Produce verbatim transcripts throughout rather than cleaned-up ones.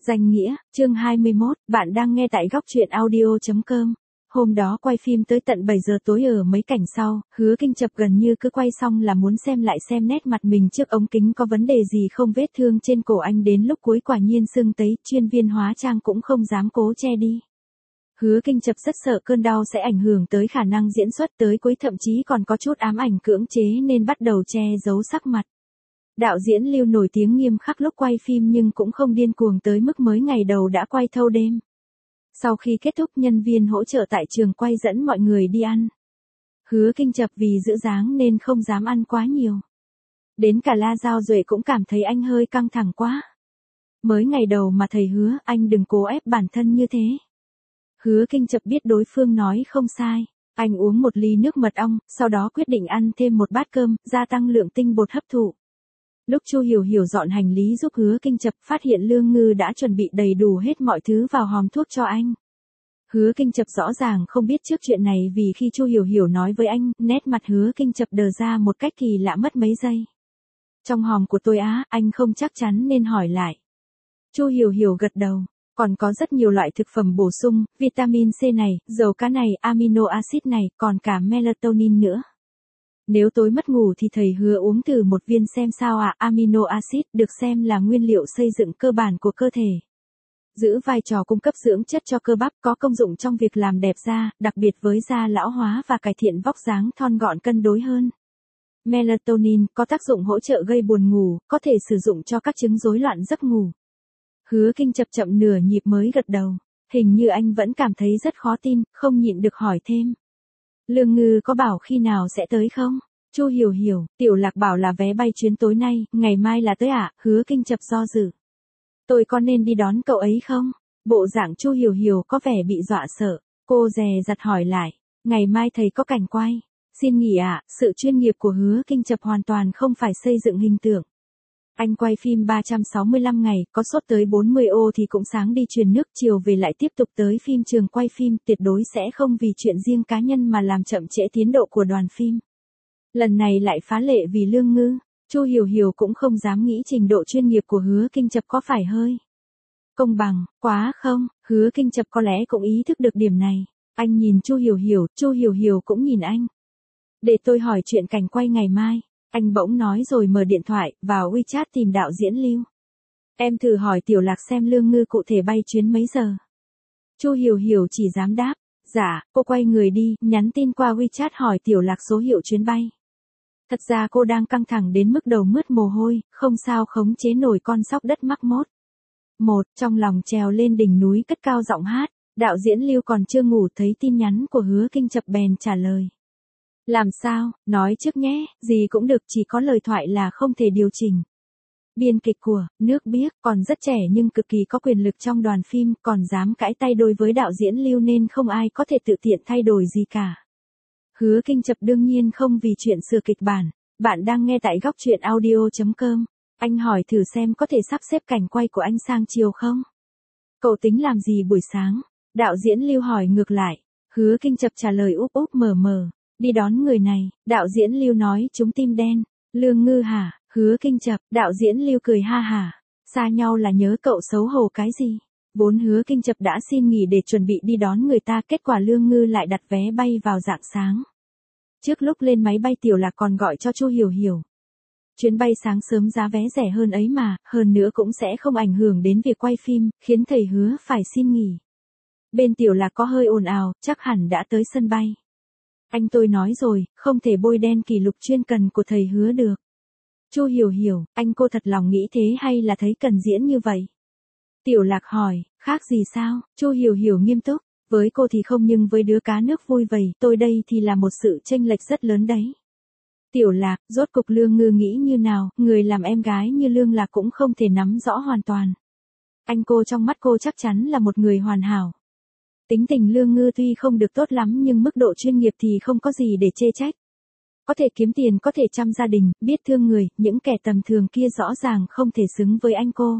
Danh nghĩa, chương hai mươi mốt, bạn đang nghe tại góc truyện audio chấm com. Hôm đó quay phim tới tận bảy giờ tối ở mấy cảnh sau, Hứa Kinh Chập gần như cứ quay xong là muốn xem lại xem nét mặt mình trước ống kính có vấn đề gì không, vết thương trên cổ anh đến lúc cuối quả nhiên sưng tấy, chuyên viên hóa trang cũng không dám cố che đi. Hứa Kinh Chập rất sợ cơn đau sẽ ảnh hưởng tới khả năng diễn xuất, tới cuối thậm chí còn có chút ám ảnh cưỡng chế nên bắt đầu che giấu sắc mặt. Đạo diễn Lưu nổi tiếng nghiêm khắc lúc quay phim nhưng cũng không điên cuồng tới mức mới ngày đầu đã quay thâu đêm. Sau khi kết thúc, nhân viên hỗ trợ tại trường quay dẫn mọi người đi ăn. Hứa Kinh Chập vì giữ dáng nên không dám ăn quá nhiều. Đến cả La Giao Duệ cũng cảm thấy anh hơi căng thẳng quá. Mới ngày đầu mà thầy hứa, anh đừng cố ép bản thân như thế. Hứa Kinh Chập biết đối phương nói không sai. Anh uống một ly nước mật ong, sau đó quyết định ăn thêm một bát cơm, gia tăng lượng tinh bột hấp thụ. Lúc Chu Hiểu Hiểu dọn hành lý giúp Hứa Kinh Chập, phát hiện Lương Ngư đã chuẩn bị đầy đủ hết mọi thứ vào hòm thuốc cho anh. Hứa Kinh Chập rõ ràng không biết trước chuyện này vì khi Chu Hiểu Hiểu nói với anh, nét mặt Hứa Kinh Chập đờ ra một cách kỳ lạ mất mấy giây. Trong hòm của tôi á, anh không chắc chắn nên hỏi lại. Chu Hiểu Hiểu gật đầu. Còn có rất nhiều loại thực phẩm bổ sung, vitamin C này, dầu cá này, amino acid này, còn cả melatonin nữa. Nếu tối mất ngủ thì thầy hứa uống thử một viên xem sao ạ. À, amino acid được xem là nguyên liệu xây dựng cơ bản của cơ thể. Giữ vai trò cung cấp dưỡng chất cho cơ bắp, có công dụng trong việc làm đẹp da, đặc biệt với da lão hóa và cải thiện vóc dáng thon gọn cân đối hơn. Melatonin có tác dụng hỗ trợ gây buồn ngủ, có thể sử dụng cho các chứng rối loạn giấc ngủ. Hứa Kinh Chập chậm nửa nhịp mới gật đầu. Hình như anh vẫn cảm thấy rất khó tin, không nhịn được hỏi thêm. Lương Ngư có bảo khi nào sẽ tới không? Chu Hiểu Hiểu, Tiểu Lạc bảo là vé bay chuyến tối nay, ngày mai là tới ạ. À? Hứa Kinh Chập do dự. Tôi có nên đi đón cậu ấy không? Bộ dạng Chu Hiểu Hiểu có vẻ bị dọa sợ. Cô dè dặt hỏi lại. Ngày mai thầy có cảnh quay. Xin nghỉ ạ. À? Sự chuyên nghiệp của Hứa Kinh Chập hoàn toàn không phải xây dựng hình tượng. Anh quay phim ba trăm sáu mươi lăm ngày, có sốt tới bốn mươi ô thì cũng sáng đi truyền nước, chiều về lại tiếp tục tới phim trường quay phim, tuyệt đối sẽ không vì chuyện riêng cá nhân mà làm chậm trễ tiến độ của đoàn phim. Lần này lại phá lệ vì Lương Ngư, Chu Hiểu Hiểu cũng không dám nghĩ trình độ chuyên nghiệp của Hứa Kinh Chập có phải hơi công bằng quá không. Hứa Kinh Chập có lẽ cũng ý thức được điểm này. Anh nhìn Chu Hiểu Hiểu, Chu Hiểu Hiểu cũng nhìn anh. Để tôi hỏi chuyện cảnh quay ngày mai. Anh bỗng nói rồi mở điện thoại, vào WeChat tìm đạo diễn Lưu. Em thử hỏi Tiểu Lạc xem Lương Ngư cụ thể bay chuyến mấy giờ. Chu Hiểu Hiểu chỉ dám đáp. Dạ, cô quay người đi, nhắn tin qua WeChat hỏi Tiểu Lạc số hiệu chuyến bay. Thật ra cô đang căng thẳng đến mức đầu mướt mồ hôi, không sao khống chế nổi con sóc đất mắc mốt. Một, trong lòng trèo lên đỉnh núi cất cao giọng hát. Đạo diễn Lưu còn chưa ngủ thấy tin nhắn của Hứa Kinh Chập bèn trả lời. Làm sao, nói trước nhé, gì cũng được, chỉ có lời thoại là không thể điều chỉnh. Biên kịch của, nước biếc, còn rất trẻ nhưng cực kỳ có quyền lực trong đoàn phim, còn dám cãi tay đối với đạo diễn Lưu nên không ai có thể tự tiện thay đổi gì cả. Hứa Kinh Chập đương nhiên không vì chuyện sửa kịch bản. Bạn đang nghe tại góc truyện audio chấm com. Anh hỏi thử xem có thể sắp xếp cảnh quay của anh sang chiều không? Cậu tính làm gì buổi sáng? Đạo diễn Lưu hỏi ngược lại. Hứa Kinh Chập trả lời úp úp mờ mờ. Đi đón người này, đạo diễn Lưu nói chúng tim đen. Lương Ngư hả? Hứa Kinh Chập, đạo diễn Lưu cười ha hả. Xa nhau là nhớ cậu xấu hổ cái gì? Vốn Hứa Kinh Chập đã xin nghỉ để chuẩn bị đi đón người ta, kết quả Lương Ngư lại đặt vé bay vào rạng sáng. Trước lúc lên máy bay Tiểu Lạc còn gọi cho Chu Hiểu Hiểu. Chuyến bay sáng sớm giá vé rẻ hơn ấy mà, hơn nữa cũng sẽ không ảnh hưởng đến việc quay phim, khiến thầy Hứa phải xin nghỉ. Bên Tiểu Lạc có hơi ồn ào, chắc hẳn đã tới sân bay. Anh tôi nói rồi, không thể bôi đen kỷ lục chuyên cần của thầy Hứa được. Chu Hiểu Hiểu, anh cô thật lòng nghĩ thế hay là thấy cần diễn như vậy? Tiểu Lạc hỏi, khác gì sao? Chu Hiểu Hiểu nghiêm túc, với cô thì không nhưng với đứa cá nước vui vầy, tôi đây thì là một sự chênh lệch rất lớn đấy. Tiểu Lạc, rốt cục Lương Ngư nghĩ như nào, người làm em gái như Lương Lạc cũng không thể nắm rõ hoàn toàn. Anh cô trong mắt cô chắc chắn là một người hoàn hảo. Tính tình Lương Ngư tuy không được tốt lắm nhưng mức độ chuyên nghiệp thì không có gì để chê trách. Có thể kiếm tiền, có thể chăm gia đình, biết thương người, những kẻ tầm thường kia rõ ràng không thể xứng với anh cô.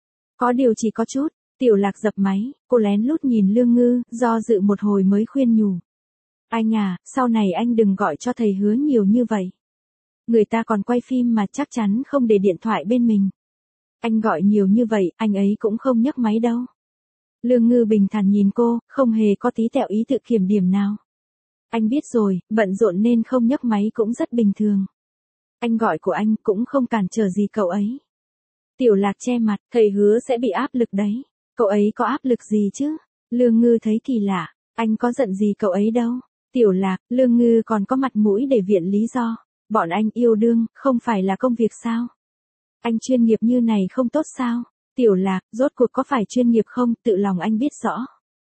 Có điều chỉ có chút, Tiểu Lạc dập máy, cô lén lút nhìn Lương Ngư, do dự một hồi mới khuyên nhủ. Anh à, sau này anh đừng gọi cho thầy Hứa nhiều như vậy. Người ta còn quay phim mà chắc chắn không để điện thoại bên mình. Anh gọi nhiều như vậy, anh ấy cũng không nhấc máy đâu. Lương Ngư bình thản nhìn cô, không hề có tí tẹo ý tự kiểm điểm nào. Anh biết rồi, bận rộn nên không nhấc máy cũng rất bình thường. Anh gọi của anh cũng không cản trở gì cậu ấy. Tiểu Lạc che mặt, thầy hứa sẽ bị áp lực đấy. Cậu ấy có áp lực gì chứ? Lương Ngư thấy kỳ lạ, anh có giận gì cậu ấy đâu. Tiểu Lạc, Lương Ngư còn có mặt mũi để viện lý do. Bọn anh yêu đương, không phải là công việc sao? Anh chuyên nghiệp như này không tốt sao? Tiểu Lạc, rốt cuộc có phải chuyên nghiệp không, tự lòng anh biết rõ.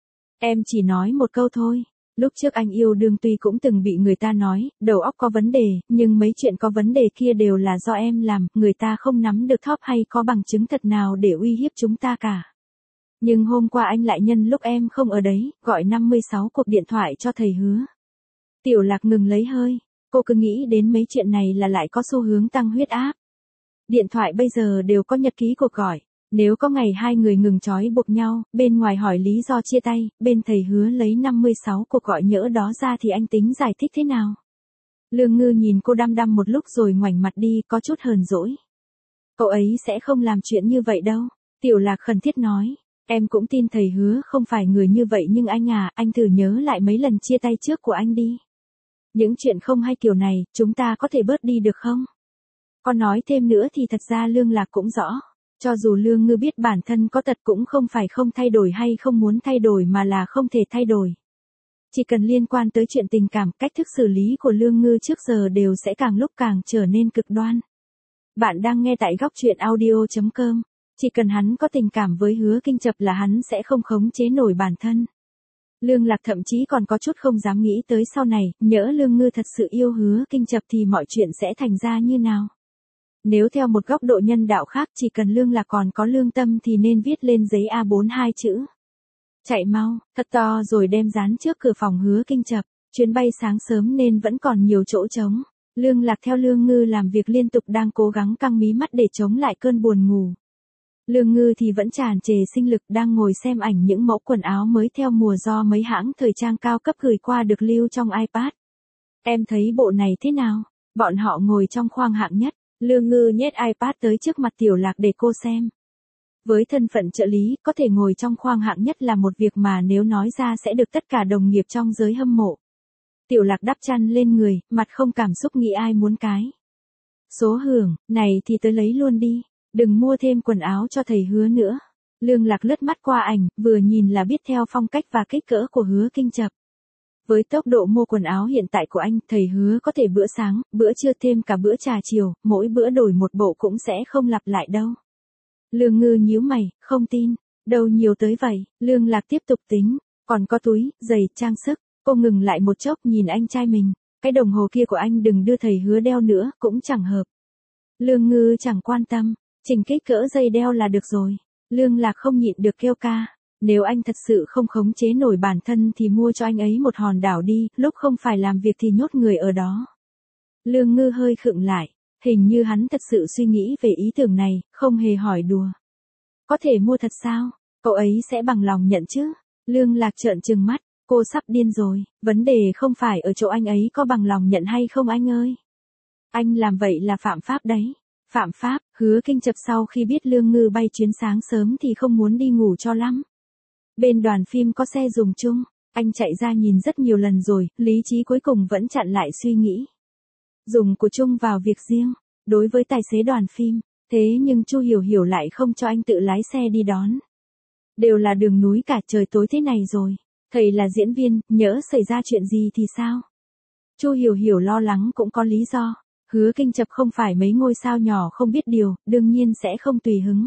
Em chỉ nói một câu thôi. Lúc trước anh yêu đương tuy cũng từng bị người ta nói, đầu óc có vấn đề, nhưng mấy chuyện có vấn đề kia đều là do em làm, người ta không nắm được thóp hay có bằng chứng thật nào để uy hiếp chúng ta cả. Nhưng hôm qua anh lại nhân lúc em không ở đấy, gọi năm mươi sáu cuộc điện thoại cho thầy hứa. Tiểu Lạc ngừng lấy hơi, cô cứ nghĩ đến mấy chuyện này là lại có xu hướng tăng huyết áp. Điện thoại bây giờ đều có nhật ký cuộc gọi. Nếu có ngày hai người ngừng trói buộc nhau, bên ngoài hỏi lý do chia tay, bên thầy hứa lấy năm mươi sáu cuộc gọi nhỡ đó ra thì anh tính giải thích thế nào? Lương Ngư nhìn cô đăm đăm một lúc rồi ngoảnh mặt đi, có chút hờn dỗi. Cậu ấy sẽ không làm chuyện như vậy đâu. Tiểu Lạc khẩn thiết nói, em cũng tin thầy hứa không phải người như vậy nhưng anh à, anh thử nhớ lại mấy lần chia tay trước của anh đi. Những chuyện không hay kiểu này, chúng ta có thể bớt đi được không? Còn nói thêm nữa thì thật ra Lương Lạc cũng rõ. Cho dù Lương Ngư biết bản thân có tật cũng không phải không thay đổi hay không muốn thay đổi mà là không thể thay đổi. Chỉ cần liên quan tới chuyện tình cảm, cách thức xử lý của Lương Ngư trước giờ đều sẽ càng lúc càng trở nên cực đoan. Bạn đang nghe tại góc truyện audio chấm com. Chỉ cần hắn có tình cảm với Hứa Kinh Chập là hắn sẽ không khống chế nổi bản thân. Lương Lạc thậm chí còn có chút không dám nghĩ tới sau này, nhỡ Lương Ngư thật sự yêu Hứa Kinh Chập thì mọi chuyện sẽ thành ra như nào. Nếu theo một góc độ nhân đạo khác chỉ cần Lương Lạc còn có lương tâm thì nên viết lên giấy A bốn hai chữ. Chạy mau, thật to rồi đem dán trước cửa phòng Hứa Kinh Chập, chuyến bay sáng sớm nên vẫn còn nhiều chỗ trống. Lương Lạc theo Lương Ngư làm việc liên tục đang cố gắng căng mí mắt để chống lại cơn buồn ngủ. Lương Ngư thì vẫn tràn trề sinh lực đang ngồi xem ảnh những mẫu quần áo mới theo mùa do mấy hãng thời trang cao cấp gửi qua được lưu trong iPad. Em thấy bộ này thế nào? Bọn họ ngồi trong khoang hạng nhất. Lương Ngư nhét iPad tới trước mặt Tiểu Lạc để cô xem. Với thân phận trợ lý, có thể ngồi trong khoang hạng nhất là một việc mà nếu nói ra sẽ được tất cả đồng nghiệp trong giới hâm mộ. Tiểu Lạc đắp chăn lên người, mặt không cảm xúc nghĩ ai muốn cái. Số hưởng, này thì tới lấy luôn đi, đừng mua thêm quần áo cho thầy Hứa nữa. Lương Lạc lướt mắt qua ảnh, vừa nhìn là biết theo phong cách và kích cỡ của Hứa Kinh Chập. Với tốc độ mua quần áo hiện tại của anh, thầy Hứa có thể bữa sáng, bữa trưa thêm cả bữa trà chiều, mỗi bữa đổi một bộ cũng sẽ không lặp lại đâu. Lương Ngư nhíu mày, không tin, đâu nhiều tới vậy. Lương Lạc tiếp tục tính, còn có túi, giày, trang sức. Cô ngừng lại một chốc nhìn anh trai mình, cái đồng hồ kia của anh đừng đưa thầy Hứa đeo nữa, cũng chẳng hợp. Lương Ngư chẳng quan tâm, chỉnh kích cỡ dây đeo là được rồi. Lương Lạc không nhịn được kêu ca. Nếu anh thật sự không khống chế nổi bản thân thì mua cho anh ấy một hòn đảo đi, lúc không phải làm việc thì nhốt người ở đó. Lương Ngư hơi khựng lại, hình như hắn thật sự suy nghĩ về ý tưởng này, không hề hỏi đùa. Có thể mua thật sao? Cậu ấy sẽ bằng lòng nhận chứ? Lương Lạc trợn trừng mắt, cô sắp điên rồi, vấn đề không phải ở chỗ anh ấy có bằng lòng nhận hay không anh ơi. Anh làm vậy là phạm pháp đấy. Phạm pháp, Hứa Kinh Chập sau khi biết Lương Ngư bay chuyến sáng sớm thì không muốn đi ngủ cho lắm. Bên đoàn phim có xe dùng chung, anh chạy ra nhìn rất nhiều lần rồi, lý trí cuối cùng vẫn chặn lại suy nghĩ. Dùng của chung vào việc riêng, đối với tài xế đoàn phim, thế nhưng Chu Hiểu Hiểu lại không cho anh tự lái xe đi đón. Đều là đường núi cả trời tối thế này rồi, thầy là diễn viên, nhỡ xảy ra chuyện gì thì sao? Chu Hiểu Hiểu lo lắng cũng có lý do, Hứa Kinh Chập không phải mấy ngôi sao nhỏ không biết điều, đương nhiên sẽ không tùy hứng.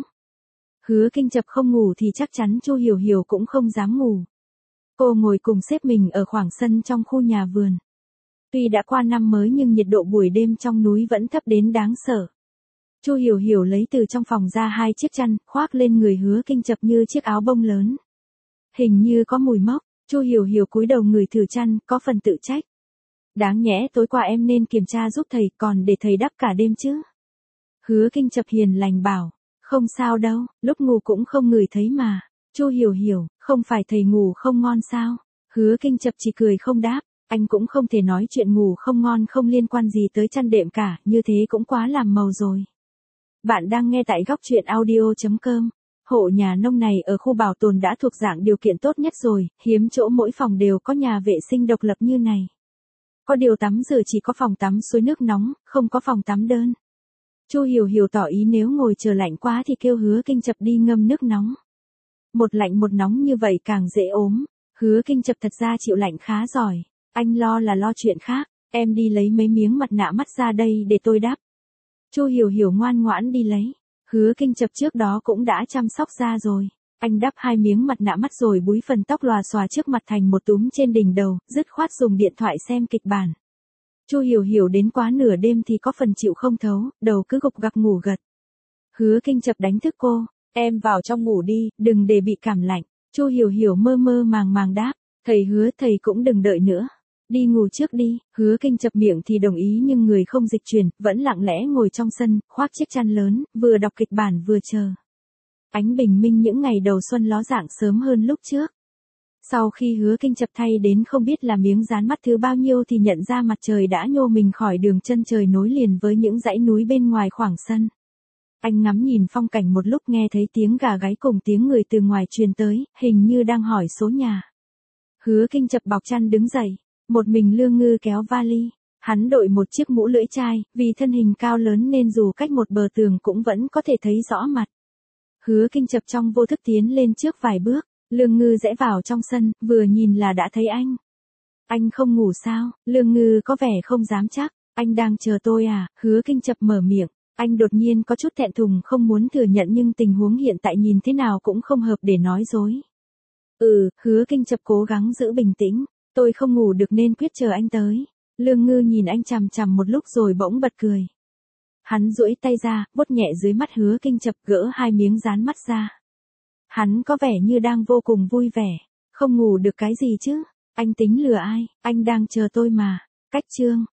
Hứa Kinh Chập không ngủ thì chắc chắn Chu Hiểu Hiểu cũng không dám ngủ. Cô ngồi cùng sếp mình ở khoảng sân trong khu nhà vườn. Tuy đã qua năm mới nhưng nhiệt độ buổi đêm trong núi vẫn thấp đến đáng sợ. Chu Hiểu Hiểu lấy từ trong phòng ra hai chiếc chăn, khoác lên người Hứa Kinh Chập như chiếc áo bông lớn. Hình như có mùi mốc, Chu Hiểu Hiểu cúi đầu ngửi thử chăn, có phần tự trách. Đáng nhẽ tối qua em nên kiểm tra giúp thầy, còn để thầy đắp cả đêm chứ. Hứa Kinh Chập hiền lành bảo. Không sao đâu, lúc ngủ cũng không ngửi thấy mà. Chu Hiểu Hiểu, không phải thầy ngủ không ngon sao? Hứa Kinh Chập chỉ cười không đáp, anh cũng không thể nói chuyện ngủ không ngon không liên quan gì tới chăn đệm cả, như thế cũng quá làm màu rồi. Bạn đang nghe tại góc truyện audio chấm com. Hộ nhà nông này ở khu bảo tồn đã thuộc dạng điều kiện tốt nhất rồi, hiếm chỗ mỗi phòng đều có nhà vệ sinh độc lập như này. Có điều tắm rửa chỉ có phòng tắm suối nước nóng, không có phòng tắm đơn. Chu Hiểu Hiểu tỏ ý nếu ngồi chờ lạnh quá thì kêu Hứa Kinh Chập đi ngâm nước nóng. Một lạnh một nóng như vậy càng dễ ốm. Hứa Kinh Chập thật ra chịu lạnh khá giỏi. Anh lo là lo chuyện khác. Em đi lấy mấy miếng mặt nạ mắt ra đây để tôi đắp. Chu Hiểu Hiểu ngoan ngoãn đi lấy. Hứa Kinh Chập trước đó cũng đã chăm sóc da rồi. Anh đắp hai miếng mặt nạ mắt rồi búi phần tóc lòa xòa trước mặt thành một túm trên đỉnh đầu, dứt khoát dùng điện thoại xem kịch bản. Chu Hiểu Hiểu đến quá nửa đêm thì có phần chịu không thấu, đầu cứ gục gặc ngủ gật. Hứa Kinh Chập đánh thức cô, em vào trong ngủ đi, đừng để bị cảm lạnh. Chu Hiểu Hiểu mơ mơ màng màng đáp, thầy hứa thầy cũng đừng đợi nữa. Đi ngủ trước đi. Hứa Kinh Chập miệng thì đồng ý nhưng người không dịch chuyển, vẫn lặng lẽ ngồi trong sân, khoác chiếc chăn lớn, vừa đọc kịch bản vừa chờ. Ánh bình minh những ngày đầu xuân ló dạng sớm hơn lúc trước. Sau khi Hứa Kinh Chập thay đến không biết là miếng dán mắt thứ bao nhiêu thì nhận ra mặt trời đã nhô mình khỏi đường chân trời nối liền với những dãy núi bên ngoài khoảng sân. Anh ngắm nhìn phong cảnh một lúc nghe thấy tiếng gà gáy cùng tiếng người từ ngoài truyền tới, hình như đang hỏi số nhà. Hứa Kinh Chập bọc chăn đứng dậy. Một mình Lương Ngư kéo vali, hắn đội một chiếc mũ lưỡi chai, vì thân hình cao lớn nên dù cách một bờ tường cũng vẫn có thể thấy rõ mặt. Hứa Kinh Chập trong vô thức tiến lên trước vài bước, Lương Ngư rẽ vào trong sân, vừa nhìn là đã thấy anh. Anh không ngủ sao? Lương Ngư có vẻ không dám chắc, anh đang chờ tôi à? Hứa Kinh Chập mở miệng, anh đột nhiên có chút thẹn thùng không muốn thừa nhận nhưng tình huống hiện tại nhìn thế nào cũng không hợp để nói dối. Ừ, Hứa Kinh Chập cố gắng giữ bình tĩnh. Tôi không ngủ được nên quyết chờ anh tới. Lương Ngư nhìn anh chằm chằm một lúc rồi bỗng bật cười. Hắn duỗi tay ra, vuốt nhẹ dưới mắt Hứa Kinh Chập gỡ hai miếng dán mắt ra. Hắn có vẻ như đang vô cùng vui vẻ. Không ngủ được cái gì chứ? Anh tính lừa ai? Anh đang chờ tôi mà. Cách chương.